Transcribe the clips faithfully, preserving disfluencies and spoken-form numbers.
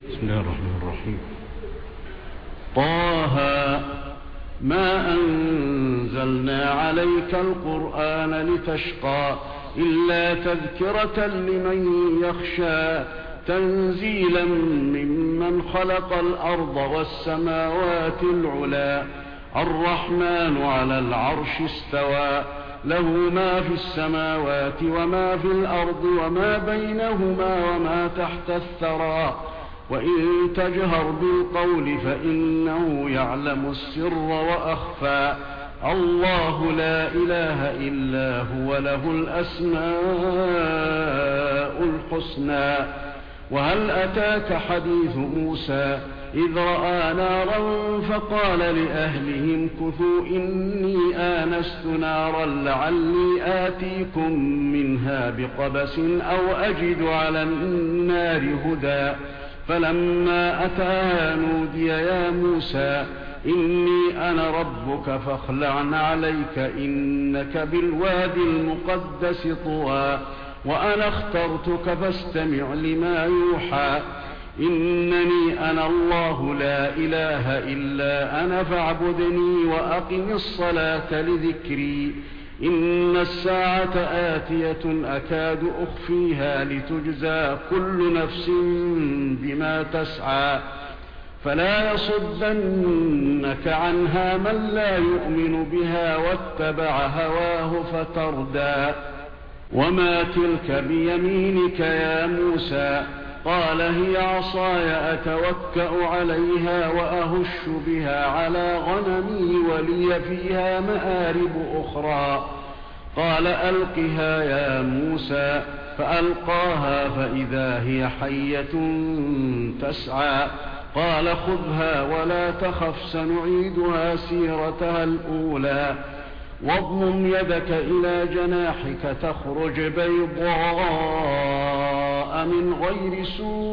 بسم الله الرحمن الرحيم. طه ما أنزلنا عليك القرآن لتشقى إلا تذكرة لمن يخشى تنزيلا ممن خلق الأرض والسماوات العلا الرحمن على العرش استوى له ما في السماوات وما في الأرض وما بينهما وما تحت الثرى وإن تجهر بالقول فإنه يعلم السر وأخفى الله لا إله إلا هو له الأسماء الحسنى. وهل أتاك حديث موسى إذ رأى نارا فقال لأهلهم كثوا إني آنست نارا لعلي آتيكم منها بقبس أو أجد على النار هدى فلما أتاها نودي يا موسى إني أنا ربك فاخلع عليك إنك بالوادي المقدس طوى وأنا اخترتك فاستمع لما يوحى إنني أنا الله لا إله إلا أنا فاعبدني وأقم الصلاة لذكري إن الساعة آتية أكاد أخفيها لتجزى كل نفس بما تسعى فلا يصدنك عنها من لا يؤمن بها واتبع هواه فتردى. وما تلك بيمينك يا موسى قال هي عصاي أتوكأ عليها وأهش بها على غنمي ولي فيها مآرب أخرى قال ألقها يا موسى فألقاها فإذا هي حية تسعى قال خذها ولا تخف سنعيدها سيرتها الأولى واضمم يدك إلى جناحك تخرج بيضاء من غير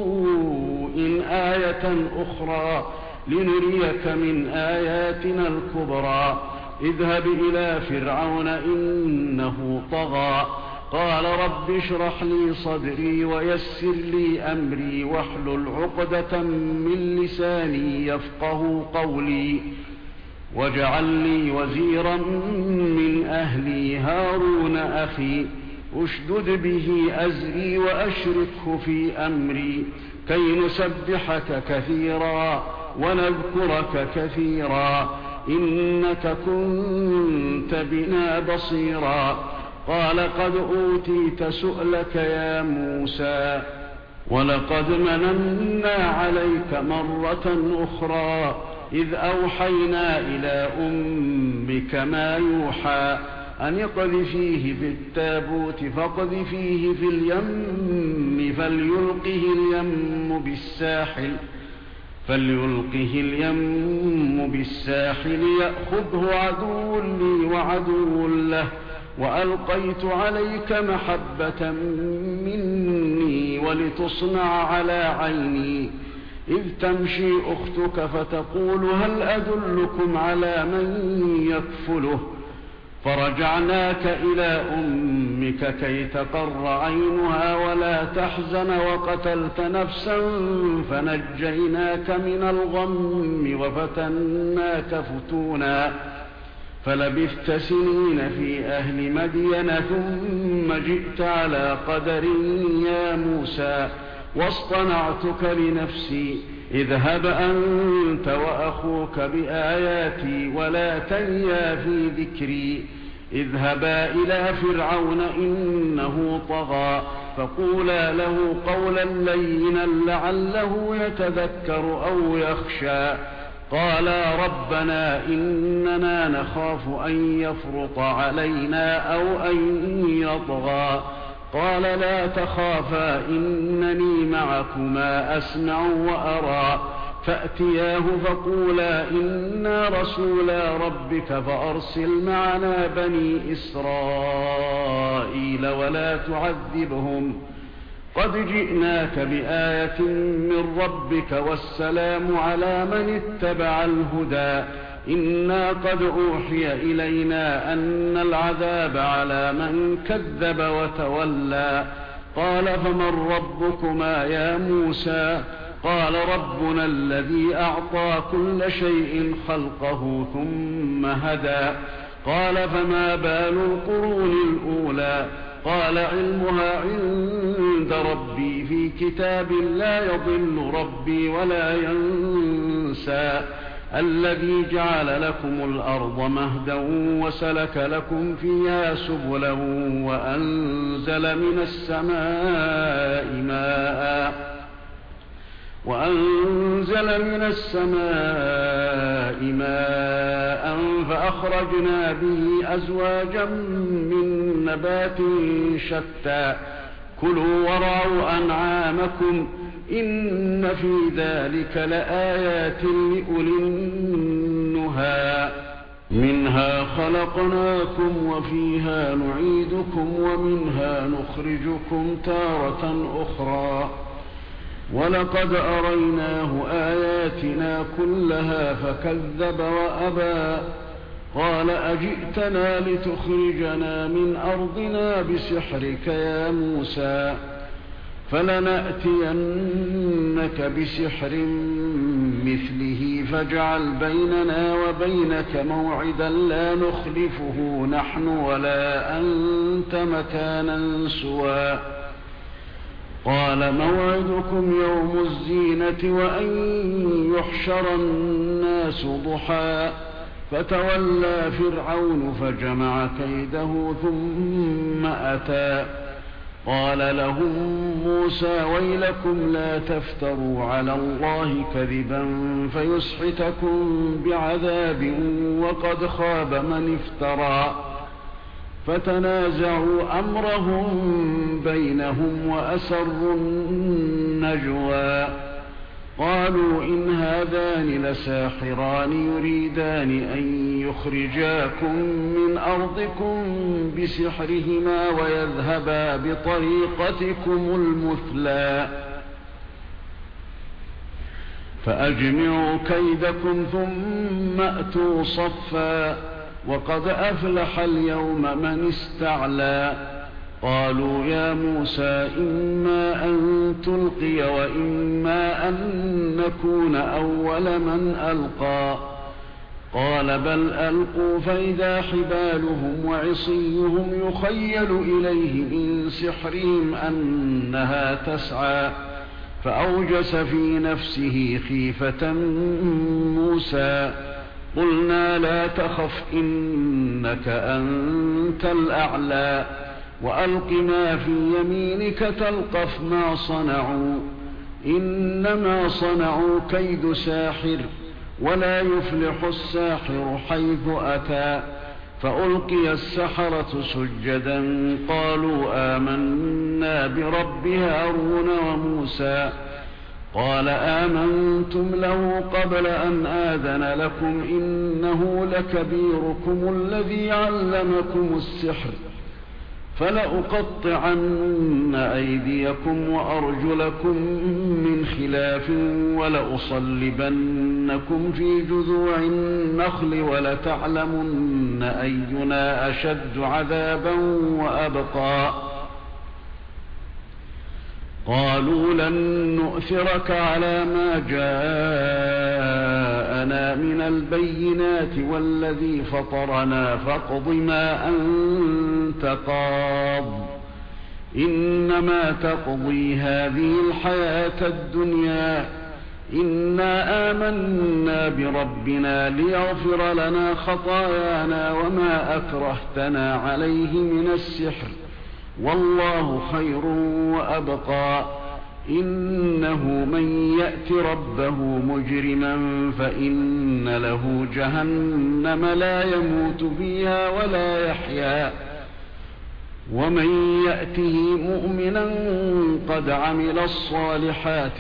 سوء آية أخرى لنريك من آياتنا الكبرى اذهب إلى فرعون إنه طغى قال رب اشرح لي صدري ويسر لي أمري واحلل عقدة من لساني يفقه قولي واجعل لي وزيرا من أهلي هارون أخي أشدد به أزري وأشركه في أمري كي نسبحك كثيرا ونذكرك كثيرا إنك كنت بنا بصيرا قال قد أوتيت سؤلك يا موسى ولقد مننا عليك مرة أخرى إذ أوحينا إلى أمك ما يوحى أن اقذفيه في التابوت فاقذفيه في اليم فليلقه اليم بالساحل فليلقه اليم بالساحل يأخذه عدو لي وعدو له وألقيت عليك محبة مني ولتصنع على عيني إذ تمشي أختك فتقول هل أدلكم على من يكفله فرجعناك إلى أمك كي تقر عينها ولا تحزن وقتلت نفسا فنجيناك من الغم وفتناك فتونا فلبثت سنين في أهل مدين ثم جئت على قدر يا موسى واصطنعتك لنفسي اذهب أنت وأخوك بآياتي ولا تنيا في ذكري اذهبا إلى فرعون إنه طغى فقولا له قولا لينا لعله يتذكر أو يخشى قالا ربنا إننا نخاف أن يفرط علينا أو أن يطغى قال لا تخافا إنني معكما أسمع وأرى فأتياه فقولا إنا رسولا ربك فأرسل معنا بني إسرائيل ولا تعذبهم قد جئناك بآية من ربك والسلام على من اتبع الهدى إنا قد أوحي إلينا أن العذاب على من كذب وتولى قال فمن ربكما يا موسى قال ربنا الذي أعطى كل شيء خلقه ثم هدى قال فما بال القرون الأولى قال علمها عند ربي في كتاب لا يضل ربي ولا ينسى الذي جعل لكم الأرض مهدا وسلك لكم فيها سبلا وأنزل من السماء ماء وأنزل من السماء ماء فأخرجنا به أزواجا من نبات شتى كلوا ورعوا أنعامكم إن في ذلك لآيات لأولي النهى منها خلقناكم وفيها نعيدكم ومنها نخرجكم تارة أخرى ولقد أريناه آياتنا كلها فكذب وأبى قال أجئتنا لتخرجنا من أرضنا بسحرك يا موسى فلنأتينك بسحر مثله فاجعل بيننا وبينك موعدا لا نخلفه نحن ولا أنت مكانا سوى قال موعدكم يوم الزينة وأن يحشر الناس ضحى فتولى فرعون فجمع كيده ثم أتى قال لهم موسى ويلكم لا تفتروا على الله كذبا فيسحتكم بعذاب وقد خاب من افترى فتنازعوا أمرهم بينهم وأسروا النجوى قالوا إن هذان لساحران يريدان أن يخرجاكم من أرضكم بسحرهما ويذهبا بطريقتكم المثلى فأجمعوا كيدكم ثم أتوا صفا وقد أفلح اليوم من استعلى قالوا يا موسى إما أن تلقي وإما أن نكون أول من ألقى قال بل ألقوا فإذا حبالهم وعصيهم يخيل إليه من سحرهم أنها تسعى فأوجس في نفسه خيفة موسى قلنا لا تخف إنك أنت الأعلى وألق ما في يمينك تلقف ما صنعوا إنما صنعوا كيد ساحر ولا يفلح الساحر حيث أتى فألقي السحرة سجدا قالوا آمنا برب هارون وموسى قال آمنتم له قبل أن آذن لكم إنه لكبيركم الذي علمكم السحر فلأقطعن أيديكم وأرجلكم من خلاف ولأصلبنكم في جذوع النخل ولتعلمن أينا أشد عذابا وأبقى قالوا لن نؤثرك على ما جاءنا من البينات والذي فطرنا فاقض ما أنت قاض إنما تقضي هذه الحياة الدنيا إنا آمنا بربنا ليغفر لنا خطايانا وما أكرهتنا عليه من السحر والله خير وأبقى إنه من يأت ربه مجرما فإن له جهنم لا يموت فيها ولا يحيا ومن يأته مؤمنا قد عمل الصالحات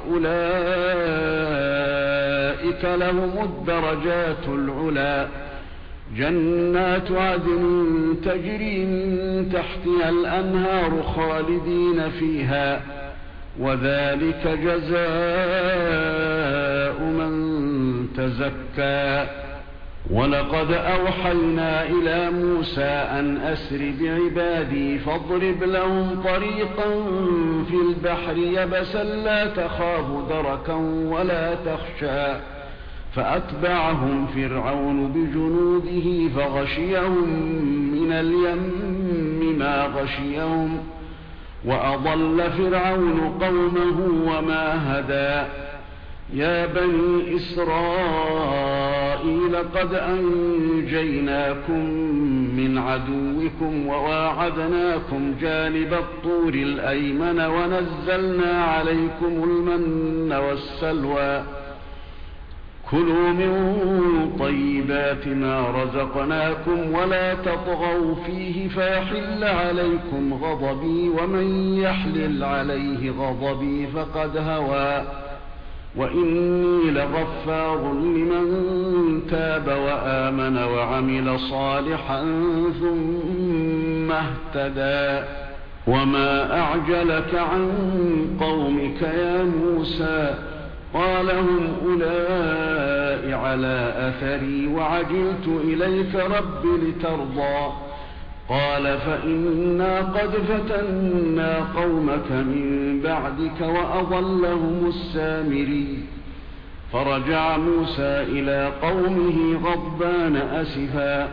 فأولئك لهم الدرجات العلى جنات عدن تجري من تحتها الأنهار خالدين فيها وذلك جزاء من تزكى ولقد أوحينا إلى موسى أن أسر بعبادي فاضرب لهم طريقا في البحر يبسا لا تخاف دركا ولا تخشى فأتبعهم فرعون بجنوده فغشيهم من اليم ما غشيهم وأضل فرعون قومه وما هدى يا بني إسرائيل قد أنجيناكم من عدوكم وواعدناكم جانب الطور الأيمن ونزلنا عليكم المن والسلوى كلوا من طيبات ما رزقناكم ولا تطغوا فيه فيحل عليكم غضبي ومن يحلل عليه غضبي فقد هوى وإني لغفار لمن تاب وآمن وعمل صالحا ثم اهتدى وما أعجلك عن قومك يا موسى قال هم أولئك على أثري وعجلت إليك رب لترضى قال فإنا قد فتنا قومك من بعدك وأضلهم السامري فرجع موسى إلى قومه غضبان أسفا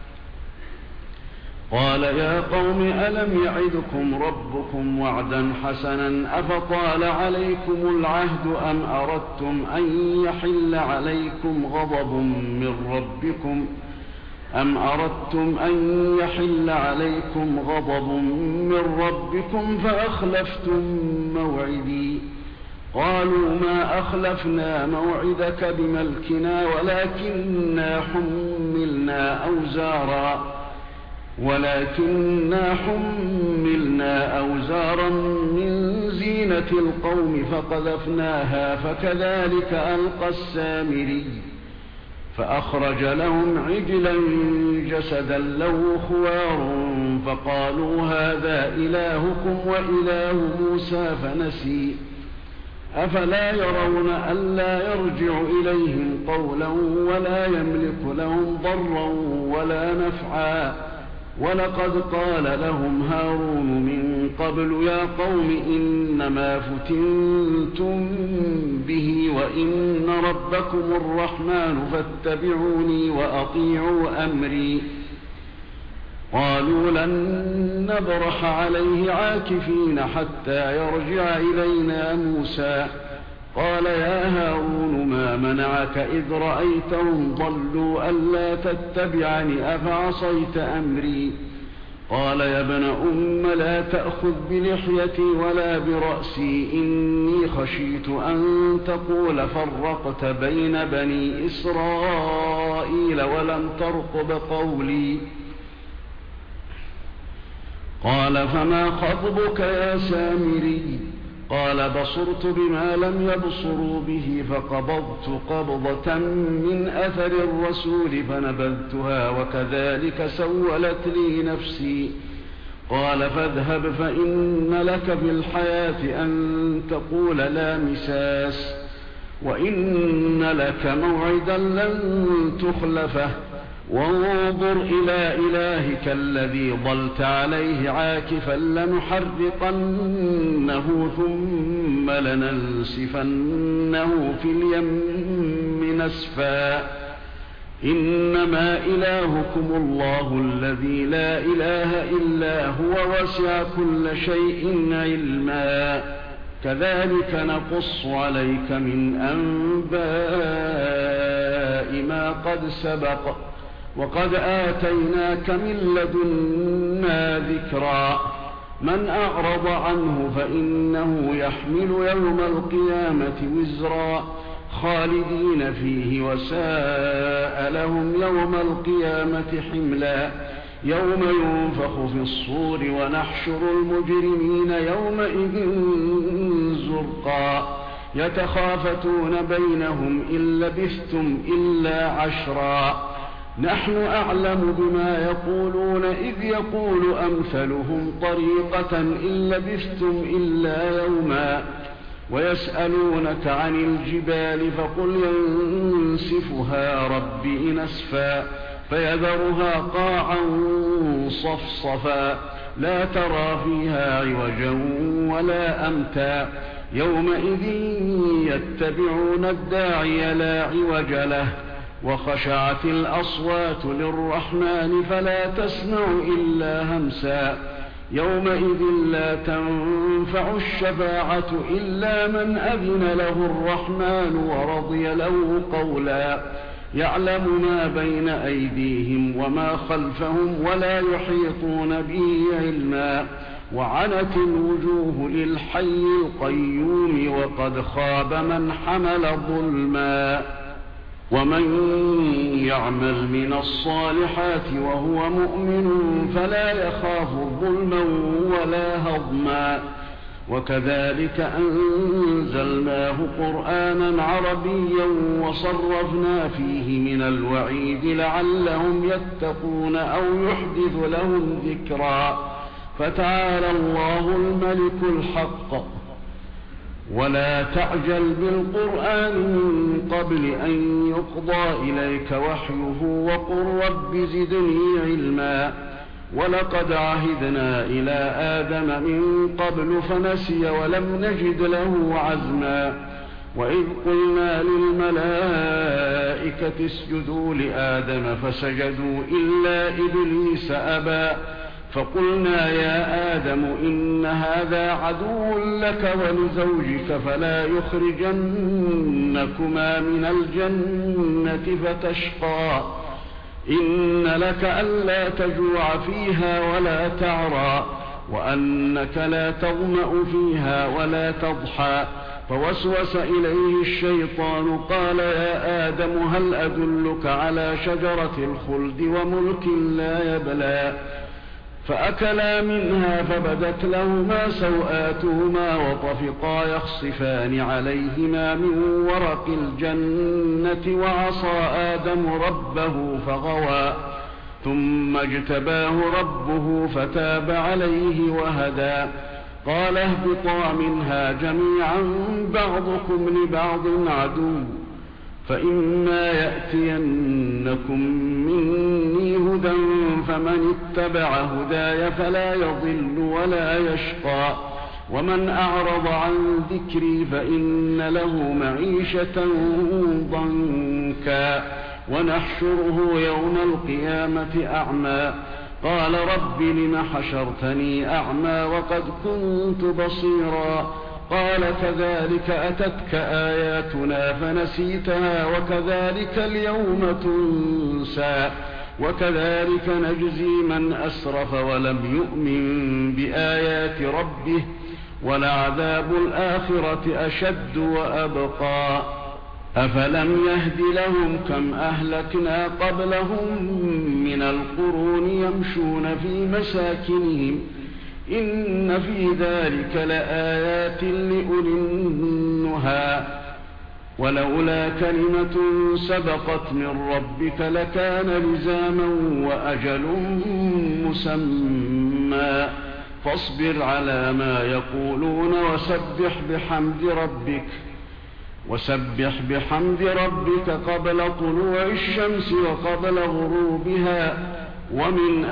قال يا قوم ألم يعدكم ربكم وعدا حسنا أفطال عليكم العهد أم أردتم أن يحل عليكم غضب من ربكم أم أردتم أن يحل عليكم غضب من ربكم فأخلفتم موعدي قالوا ما أخلفنا موعدك بملكنا ولكننا حملنا أوزارا ولكننا حملنا أوزارا من زينة القوم فقذفناها فكذلك ألقى السامري فأخرج لهم عجلا جسدا له خوار فقالوا هذا إلهكم وإله موسى فنسي أفلا يرون ألا يرجع إليهم قولا ولا يملك لهم ضرا ولا نفعا ولقد قال لهم هارون من قبل يا قوم إنما فتنتم به وإن ربكم الرحمن فاتبعوني وأطيعوا أمري قالوا لن نبرح عليه عاكفين حتى يرجع إلينا موسى قال يا هارون ما منعك إذ رأيتهم ضلوا ألا تتبعني أفعصيت أمري قال يا ابن أم لا تأخذ بلحيتي ولا برأسي إني خشيت أن تقول فرقت بين بني إسرائيل ولم ترقب قولي قال فما خطبك يا سامري قال بصرت بما لم يبصروا به فقبضت قبضة من أثر الرسول فنبذتها وكذلك سولت لي نفسي قال فاذهب فإن لك في الحياة أن تقول لا مساس وإن لك موعدا لن تخلفه وانظر إلى إلهك الذي ظلت عليه عاكفا لنحرقنه ثم لننسفنه في اليم نسفا إنما إلهكم الله الذي لا إله إلا هو وسع كل شيء علما كذلك نقص عليك من أنباء ما قد سبق وقد آتيناك من لدنا ذكرا من أعرض عنه فإنه يحمل يوم القيامة وزرا خالدين فيه وساء لهم يوم القيامة حملا يوم ينفخ في الصور ونحشر المجرمين يومئذ زرقا يتخافتون بينهم إن لبثتم إلا عشرا نحن أعلم بما يقولون إذ يقول أمثلهم طريقة إن لبثتم إلا يوما ويسألونك عن الجبال فقل ينسفها ربي نسفا فيذرها قاعا صفصفا لا ترى فيها عوجا ولا أمتا يومئذ يتبعون الداعي لا عوج له وخشعت الأصوات للرحمن فلا تسمع إلا همسا يومئذ لا تنفع الشفاعة إلا من أذن له الرحمن ورضي له قولا يعلم ما بين أيديهم وما خلفهم ولا يحيطون به علما وعنت الوجوه للحي القيوم وقد خاب من حمل ظلما ومن يعمل من الصالحات وهو مؤمن فلا يخاف ظلما ولا هضما وكذلك أنزلناه قرآنا عربيا وصرفنا فيه من الوعيد لعلهم يتقون أو يحدث لهم ذكرا فتعالى الله الملك الحق ولا تعجل بالقرآن من قبل أن يقضى إليك وحيه وقل رب زدني علما ولقد عهدنا إلى آدم من قبل فنسي ولم نجد له عزما وإذ قلنا للملائكة اسجدوا لآدم فسجدوا إلا إبليس أبى فقلنا يا آدم إن هذا عدو لك ولزوجك فلا يخرجنكما من الجنة فتشقى إن لك ألا تجوع فيها ولا تعرى وأنك لا تظمأ فيها ولا تضحى فوسوس إليه الشيطان قال يا آدم هل أدلك على شجرة الخلد وملك لا يبلى فأكلا منها فبدت لهما سوآتهما وطفقا يخصفان عليهما من ورق الجنة وعصى آدم ربه فغوى ثم اجتباه ربه فتاب عليه وهدى قال اهبطا منها جميعا بعضكم لبعض عدو فإما يأتينكم مني هدى فمن اتبع هداي فلا يضل ولا يشقى ومن أعرض عن ذكري فإن له معيشة ضنكا ونحشره يوم القيامة أعمى قال رب لم حشرتني أعمى وقد كنت بصيرا قال كذلك أتتك آياتنا فنسيتها وكذلك اليوم تنسى وكذلك نجزي من أسرف ولم يؤمن بآيات ربه ولعذاب الآخرة أشد وأبقى أفلم يهد لهم كم أهلكنا قبلهم من القرون يمشون في مساكنهم إن في ذلك لآيات لأولي النهى ولولا كلمة سبقت من ربك لكان لزاما وأجل مسمى فاصبر على ما يقولون وسبح بحمد ربك وسبح بحمد ربك قبل طلوع الشمس وقبل غروبها ومن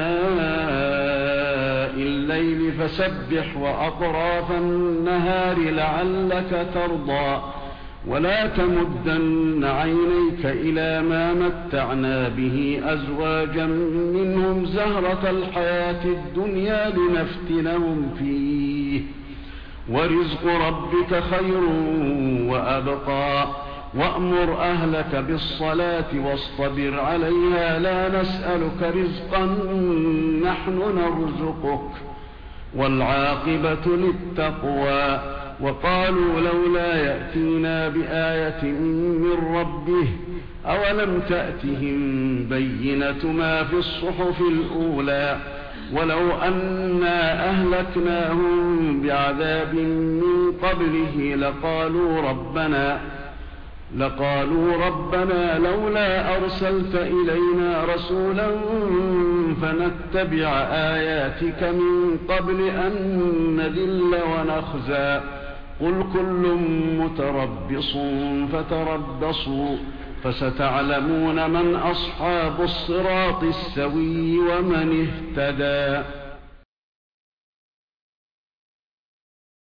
آناء الليل فسبح وأطراف النهار لعلك ترضى ولا تمدن عينيك إلى ما متعنا به أزواجا منهم زهرة الحياة الدنيا لنفتنهم فيه ورزق ربك خير وأبقى وأمر أهلك بالصلاة واصطبر عليها لا نسألك رزقا نحن نرزقك والعاقبة للتقوى وقالوا لولا يأتينا بآية من ربه أولم تأتهم بينة ما في الصحف الأولى ولو أنا أهلكناهم بعذاب من قبله لقالوا ربنا لقالوا ربنا لولا أرسلت إلينا رسولا فنتبع آياتك من قبل أن نذل ونخزى قل كل متربص فتربصوا فستعلمون من أصحاب الصراط السوي ومن اهتدى.